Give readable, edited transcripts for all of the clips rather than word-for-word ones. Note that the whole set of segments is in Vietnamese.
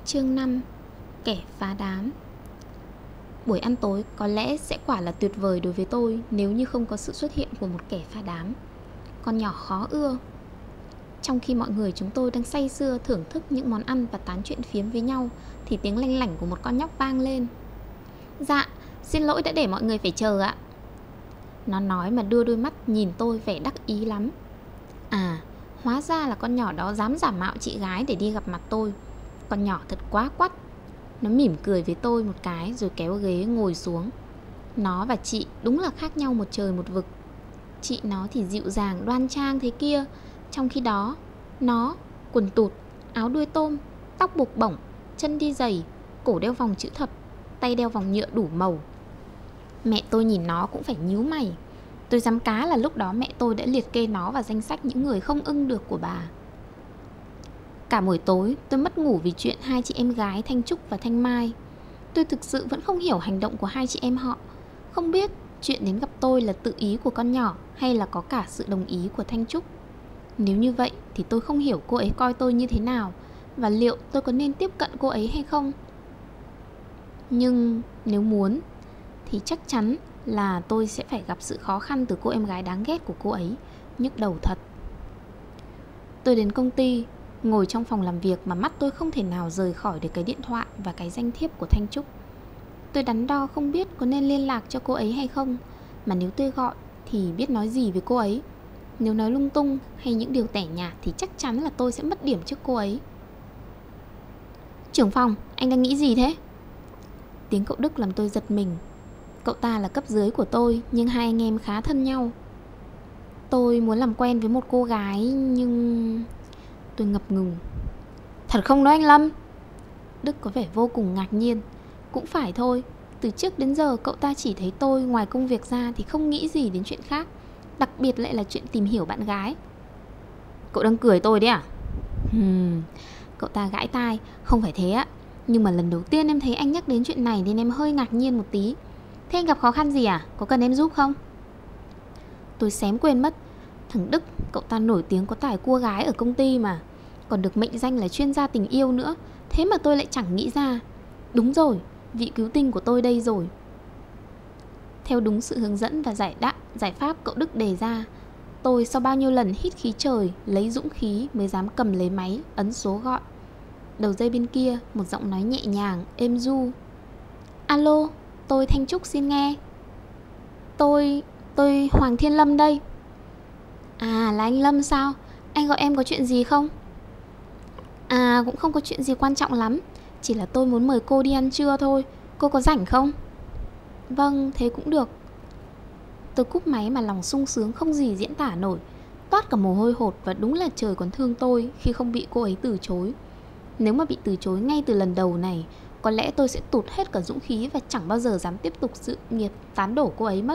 Chương 5. Kẻ phá đám. Buổi ăn tối có lẽ sẽ quả là tuyệt vời đối với tôi nếu như không có sự xuất hiện của một kẻ phá đám. Con nhỏ khó ưa. Trong khi mọi người chúng tôi đang say sưa thưởng thức những món ăn và tán chuyện phiếm với nhau thì tiếng lanh lảnh của một con nhóc vang lên. Dạ, xin lỗi đã để mọi người phải chờ ạ. Nó nói mà đưa đôi mắt nhìn tôi vẻ đắc ý lắm. À, hóa ra là con nhỏ đó dám giả mạo chị gái để đi gặp mặt tôi. Con nhỏ thật quá quắt. Nó mỉm cười với tôi một cái rồi kéo ghế ngồi xuống. Nó và chị đúng là khác nhau một trời một vực. Chị nó thì dịu dàng đoan trang thế kia, trong khi đó nó quần tụt, áo đuôi tôm, tóc buộc bổng, chân đi giày, cổ đeo vòng chữ thập, tay đeo vòng nhựa đủ màu. Mẹ tôi nhìn nó cũng phải nhíu mày. Tôi dám cá là lúc đó mẹ tôi đã liệt kê nó vào danh sách những người không ưng được của bà. Cả buổi tối tôi mất ngủ vì chuyện hai chị em gái Thanh Trúc và Thanh Mai. Tôi thực sự vẫn không hiểu hành động của hai chị em họ. Không biết chuyện đến gặp tôi là tự ý của con nhỏ hay là có cả sự đồng ý của Thanh Trúc. Nếu như vậy thì tôi không hiểu cô ấy coi tôi như thế nào, và liệu tôi có nên tiếp cận cô ấy hay không. Nhưng nếu muốn thì chắc chắn là tôi sẽ phải gặp sự khó khăn từ cô em gái đáng ghét của cô ấy. Nhức đầu thật. Tôi đến công ty, ngồi trong phòng làm việc mà mắt tôi không thể nào rời khỏi được cái điện thoại và cái danh thiếp của Thanh Trúc. Tôi đắn đo không biết có nên liên lạc cho cô ấy hay không, mà nếu tôi gọi thì biết nói gì với cô ấy. Nếu nói lung tung hay những điều tẻ nhạt thì chắc chắn là tôi sẽ mất điểm trước cô ấy. Trưởng phòng, anh đang nghĩ gì thế? Tiếng cậu Đức làm tôi giật mình. Cậu ta là cấp dưới của tôi, nhưng hai anh em khá thân nhau. Tôi muốn làm quen với một cô gái nhưng... Tôi ngập ngừng. Thật không đó anh Lâm? Đức có vẻ vô cùng ngạc nhiên. Cũng phải thôi, từ trước đến giờ cậu ta chỉ thấy tôi ngoài công việc ra thì không nghĩ gì đến chuyện khác, đặc biệt lại là chuyện tìm hiểu bạn gái. Cậu đang cười tôi đấy à? Cậu ta gãi tai. Không phải thế ạ, nhưng mà lần đầu tiên em thấy anh nhắc đến chuyện này nên em hơi ngạc nhiên một tí. Thế anh gặp khó khăn gì à? Có cần em giúp không? Tôi xém quên mất. Thằng Đức, cậu ta nổi tiếng có tài cua gái ở công ty mà, còn được mệnh danh là chuyên gia tình yêu nữa. Thế mà tôi lại chẳng nghĩ ra. Đúng rồi, vị cứu tinh của tôi đây rồi. Theo đúng sự hướng dẫn và giải pháp cậu Đức đề ra, tôi sau bao nhiêu lần hít khí trời, lấy dũng khí mới dám cầm lấy máy, ấn số gọi. Đầu dây bên kia, một giọng nói nhẹ nhàng, êm ru. Alo, tôi Thanh Trúc xin nghe. Tôi Hoàng Thiên Lâm đây. À, là anh Lâm sao? Anh gọi em có chuyện gì không? À, cũng không có chuyện gì quan trọng lắm. Chỉ là tôi muốn mời cô đi ăn trưa thôi. Cô có rảnh không? Vâng, thế cũng được. Tôi cúp máy mà lòng sung sướng không gì diễn tả nổi. Toát cả mồ hôi hột, và đúng là trời còn thương tôi khi không bị cô ấy từ chối. Nếu mà bị từ chối ngay từ lần đầu này, có lẽ tôi sẽ tụt hết cả dũng khí và chẳng bao giờ dám tiếp tục sự nghiệp tán đổ cô ấy mất.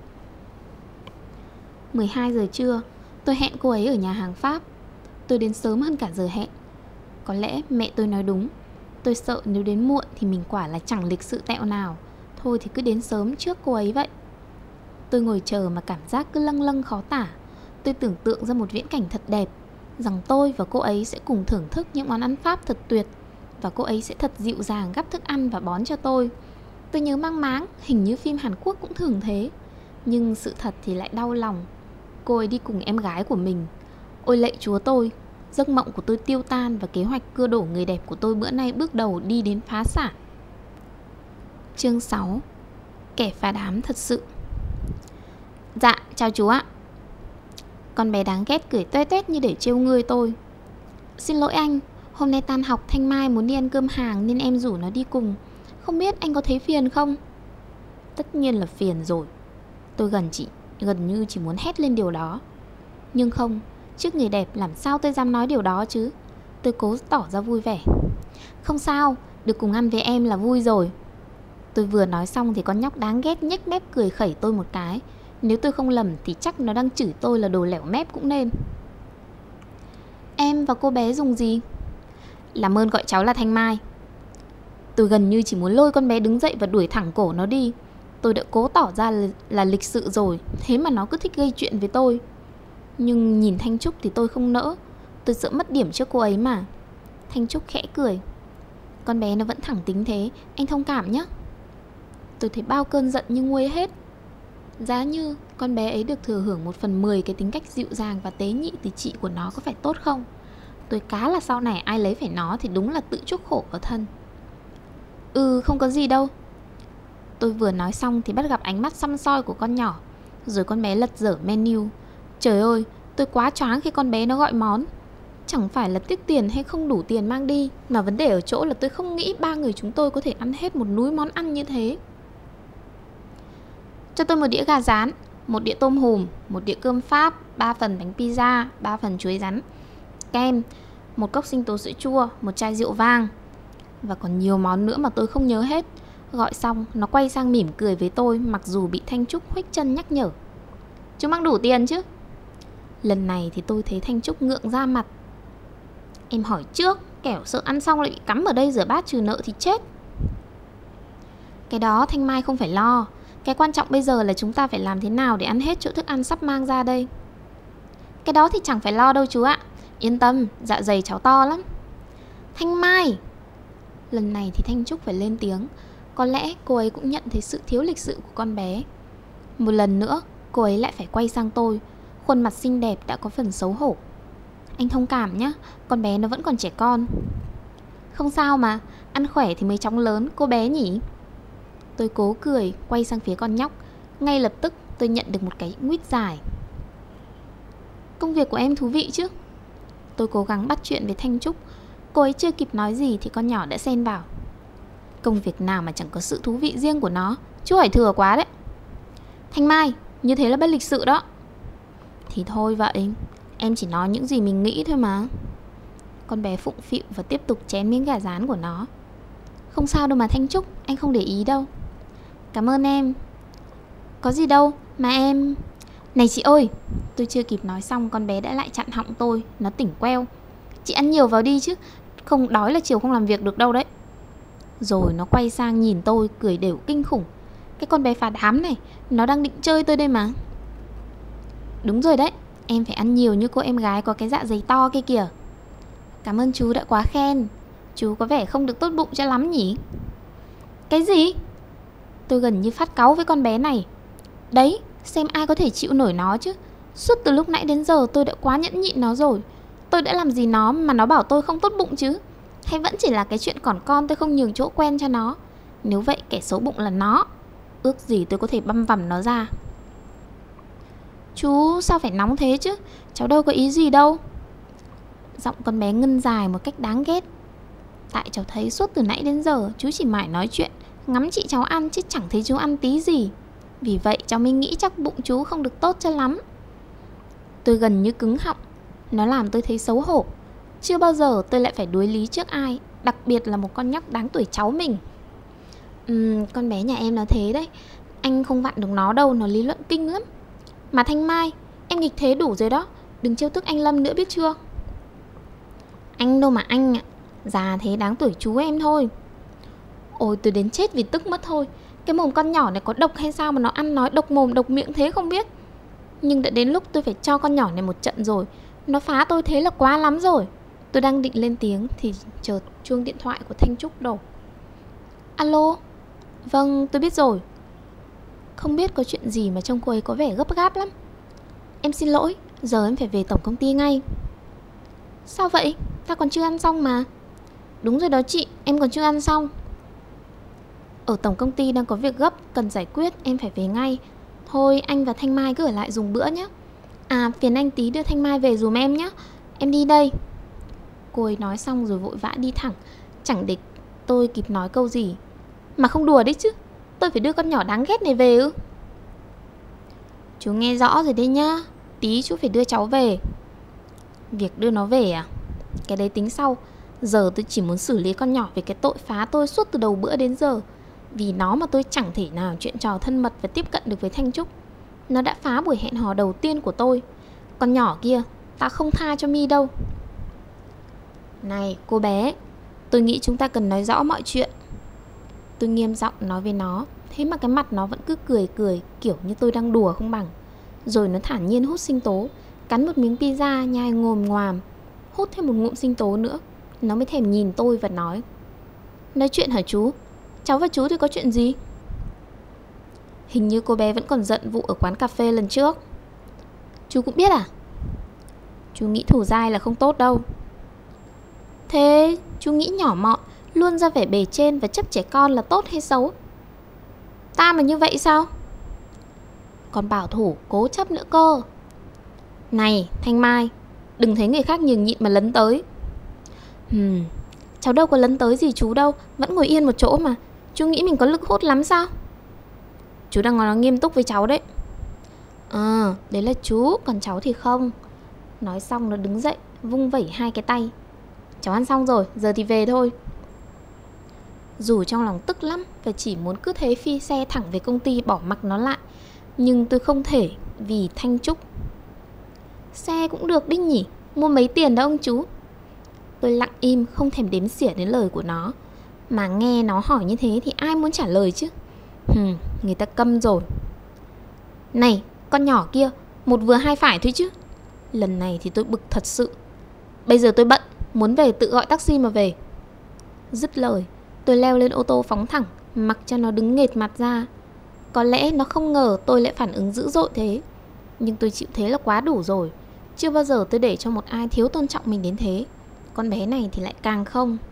12 giờ trưa, tôi hẹn cô ấy ở nhà hàng Pháp. Tôi đến sớm hơn cả giờ hẹn. Có lẽ mẹ tôi nói đúng. Tôi sợ nếu đến muộn thì mình quả là chẳng lịch sự tẹo nào. Thôi thì cứ đến sớm trước cô ấy vậy. Tôi ngồi chờ mà cảm giác cứ lâng lâng khó tả. Tôi tưởng tượng ra một viễn cảnh thật đẹp, rằng tôi và cô ấy sẽ cùng thưởng thức những món ăn Pháp thật tuyệt, và cô ấy sẽ thật dịu dàng gắp thức ăn và bón cho tôi. Tôi nhớ mang máng, hình như phim Hàn Quốc cũng thường thế. Nhưng sự thật thì lại đau lòng. Cô ấy đi cùng em gái của mình. Ôi lạy chúa tôi, giấc mộng của tôi tiêu tan và kế hoạch cưa đổ người đẹp của tôi bữa nay bước đầu đi đến phá sản. Chương 6. Kẻ phá đám thật sự. Dạ, chào chú ạ. Con bé đáng ghét cười tuét tuét như để trêu ngươi tôi. Xin lỗi anh, hôm nay tan học Thanh Mai muốn đi ăn cơm hàng nên em rủ nó đi cùng. Không biết anh có thấy phiền không? Tất nhiên là phiền rồi. Tôi gần như chỉ muốn hét lên điều đó. Nhưng không, trước người đẹp làm sao tôi dám nói điều đó chứ. Tôi cố tỏ ra vui vẻ. Không sao, được cùng ăn với em là vui rồi. Tôi vừa nói xong thì con nhóc đáng ghét nhếch mép cười khẩy tôi một cái. Nếu tôi không lầm thì chắc nó đang chửi tôi là đồ lẻo mép cũng nên. Em và cô bé dùng gì? Làm ơn gọi cháu là Thanh Mai. Tôi gần như chỉ muốn lôi con bé đứng dậy và đuổi thẳng cổ nó đi. Tôi đã cố tỏ ra là lịch sự rồi, thế mà nó cứ thích gây chuyện với tôi. Nhưng nhìn Thanh Trúc thì tôi không nỡ. Tôi sợ mất điểm cho cô ấy mà. Thanh Trúc khẽ cười. con bé nó vẫn thẳng tính thế, anh thông cảm nhé. Tôi thấy bao cơn giận như nguôi hết. Giá như con bé ấy được thừa hưởng 1/10 cái tính cách dịu dàng và tế nhị từ chị của nó có phải tốt không? Tôi cá là sau này ai lấy phải nó thì đúng là tự chuốc khổ vào thân. Không có gì đâu. Tôi vừa nói xong thì bắt gặp ánh mắt săm soi của con nhỏ. Rồi con bé lật dở menu. Trời ơi, tôi quá choáng khi con bé nó gọi món. Chẳng phải là tiếc tiền hay không đủ tiền mang đi, mà vấn đề ở chỗ là tôi không nghĩ 3 người chúng tôi có thể ăn hết một núi món ăn như thế. Cho tôi một đĩa gà rán, một đĩa tôm hùm, một đĩa cơm Pháp, 3 phần bánh pizza, 3 phần chuối rắn, kem, một cốc sinh tố sữa chua, một chai rượu vang. Và còn nhiều món nữa mà tôi không nhớ hết. Gọi xong, nó quay sang mỉm cười với tôi, mặc dù bị Thanh Trúc huých chân nhắc nhở. Chú mang đủ tiền chứ? Lần này thì tôi thấy Thanh Trúc ngượng ra mặt. Em hỏi trước, kẻo sợ ăn xong lại bị cắm ở đây rửa bát trừ nợ thì chết. Cái đó Thanh Mai không phải lo. Cái quan trọng bây giờ là chúng ta phải làm thế nào để ăn hết chỗ thức ăn sắp mang ra đây. Cái đó thì chẳng phải lo đâu chú ạ. Yên tâm, dạ dày cháu to lắm. Thanh Mai! Lần này thì Thanh Trúc phải lên tiếng. Có lẽ cô ấy cũng nhận thấy sự thiếu lịch sự của con bé. Một lần nữa, cô ấy lại phải quay sang tôi. Khuôn mặt xinh đẹp đã có phần xấu hổ. Anh thông cảm nhé, con bé nó vẫn còn trẻ con. Không sao mà, ăn khỏe thì mới chóng lớn, cô bé nhỉ? Tôi cố cười, quay sang phía con nhóc. Ngay lập tức tôi nhận được một cái nguýt dài. Công việc của em thú vị chứ? Tôi cố gắng bắt chuyện với Thanh Trúc. Cô ấy chưa kịp nói gì thì con nhỏ đã xen vào. Công việc nào mà chẳng có sự thú vị riêng của nó. Chú hỏi thừa quá đấy. Thanh Mai, như thế là bất lịch sự đó. Thì thôi vậy, em chỉ nói những gì mình nghĩ thôi mà. Con bé phụng phịu và tiếp tục chén miếng gà rán của nó. Không sao đâu mà Thanh Trúc, anh không để ý đâu. Cảm ơn em. Có gì đâu mà em... Này chị ơi! Tôi chưa kịp nói xong con bé đã lại chặn họng tôi. Nó tỉnh queo. Chị ăn nhiều vào đi chứ, không đói là chiều không làm việc được đâu đấy. Rồi nó quay sang nhìn tôi cười đều kinh khủng. Cái con bé phá đám này, nó đang định chơi tôi đây mà. Đúng rồi đấy, em phải ăn nhiều như cô em gái có cái dạ dày to kia kìa. Cảm ơn chú đã quá khen. Chú có vẻ không được tốt bụng cho lắm nhỉ? Cái gì? Tôi gần như phát cáu với con bé này. Đấy, xem ai có thể chịu nổi nó chứ. Suốt từ lúc nãy đến giờ tôi đã quá nhẫn nhịn nó rồi. Tôi đã làm gì nó mà nó bảo tôi không tốt bụng chứ? Hay vẫn chỉ là cái chuyện còn con tôi không nhường chỗ quen cho nó? Nếu vậy kẻ xấu bụng là nó. Ước gì tôi có thể băm vằm nó ra. Chú sao phải nóng thế chứ? Cháu đâu có ý gì đâu. Giọng con bé ngân dài một cách đáng ghét. Tại cháu thấy suốt từ nãy đến giờ chú chỉ mải nói chuyện, ngắm chị cháu ăn chứ chẳng thấy chú ăn tí gì. Vì vậy cháu mới nghĩ chắc bụng chú không được tốt cho lắm. Tôi gần như cứng họng. Nó làm tôi thấy xấu hổ. Chưa bao giờ tôi lại phải đối lý trước ai, đặc biệt là một con nhóc đáng tuổi cháu mình. Con bé nhà em nó thế đấy. Anh không vặn được nó đâu, nó lý luận kinh lắm. Mà Thanh Mai, em nghịch thế đủ rồi đó. Đừng trêu tức anh Lâm nữa biết chưa? Anh đâu mà anh ạ. Già thế đáng tuổi chú em thôi. Ôi tôi đến chết vì tức mất thôi. Cái mồm con nhỏ này có độc hay sao mà nó ăn nói độc mồm độc miệng thế không biết. Nhưng đã đến lúc tôi phải cho con nhỏ này một trận rồi. Nó phá tôi thế là quá lắm rồi. Tôi đang định lên tiếng thì chợt chuông điện thoại của Thanh Trúc đổ. Alo? Vâng, tôi biết rồi. Không biết có chuyện gì mà trông cô ấy có vẻ gấp gáp lắm. Em xin lỗi, giờ em phải về tổng công ty ngay. Sao vậy? Ta còn chưa ăn xong mà. Đúng rồi đó chị, em còn chưa ăn xong. Ở tổng công ty đang có việc gấp, cần giải quyết, em phải về ngay. Thôi anh và Thanh Mai cứ ở lại dùng bữa nhé. À phiền anh tí đưa Thanh Mai về dùm em nhé. Em đi đây. Cô ấy nói xong rồi vội vã đi thẳng. Chẳng để tôi kịp nói câu gì. Mà không đùa đấy chứ, tôi phải đưa con nhỏ đáng ghét này về ư? Chú nghe rõ rồi đấy nhá. Tí chú phải đưa cháu về. Việc đưa nó về à? Cái đấy tính sau. Giờ tôi chỉ muốn xử lý con nhỏ về cái tội phá tôi suốt từ đầu bữa đến giờ. Vì nó mà tôi chẳng thể nào chuyện trò thân mật và tiếp cận được với Thanh Trúc. Nó đã phá buổi hẹn hò đầu tiên của tôi. Con nhỏ kia, ta không tha cho mi đâu. Này cô bé, tôi nghĩ chúng ta cần nói rõ mọi chuyện. Tôi nghiêm giọng nói với nó. Thế mà cái mặt nó vẫn cứ cười cười, kiểu như tôi đang đùa không bằng. Rồi nó thản nhiên hút sinh tố, cắn một miếng pizza nhai ngồm ngoàm, hút thêm một ngụm sinh tố nữa. Nó mới thèm nhìn tôi và nói. Nói chuyện hả chú? Cháu và chú thì có chuyện gì? Hình như cô bé vẫn còn giận vụ ở quán cà phê lần trước. Chú cũng biết à? Chú nghĩ thủ dai là không tốt đâu. Thế chú nghĩ nhỏ mọn, luôn ra vẻ bề trên và chấp trẻ con là tốt hay xấu? Ta mà như vậy sao? Còn bảo thủ cố chấp nữa cơ. Này Thanh Mai, đừng thấy người khác nhường nhịn mà lấn tới. Cháu đâu có lấn tới gì chú đâu, vẫn ngồi yên một chỗ mà. Chú nghĩ mình có lực hút lắm sao? Chú đang nói nghiêm túc với cháu đấy. Đấy là chú, còn cháu thì không. Nói xong nó đứng dậy, vung vẩy hai cái tay. Cháu ăn xong rồi, giờ thì về thôi. Dù trong lòng tức lắm và chỉ muốn cứ thế phi xe thẳng về công ty bỏ mặc nó lại, nhưng tôi không thể vì Thanh Trúc. Xe cũng được đinh nhỉ, mua mấy tiền đó ông chú? Tôi lặng im không thèm đếm xỉa đến lời của nó. Mà nghe nó hỏi như thế thì ai muốn trả lời chứ. Người ta câm rồi. Này con nhỏ kia, một vừa hai phải thôi chứ. Lần này thì tôi bực thật sự. Bây giờ tôi bận, muốn về tự gọi taxi mà về. Dứt lời, tôi leo lên ô tô phóng thẳng, mặc cho nó đứng nghệt mặt ra. Có lẽ nó không ngờ tôi lại phản ứng dữ dội thế, nhưng tôi chịu thế là quá đủ rồi. Chưa bao giờ tôi để cho một ai thiếu tôn trọng mình đến thế. Con bé này thì lại càng không.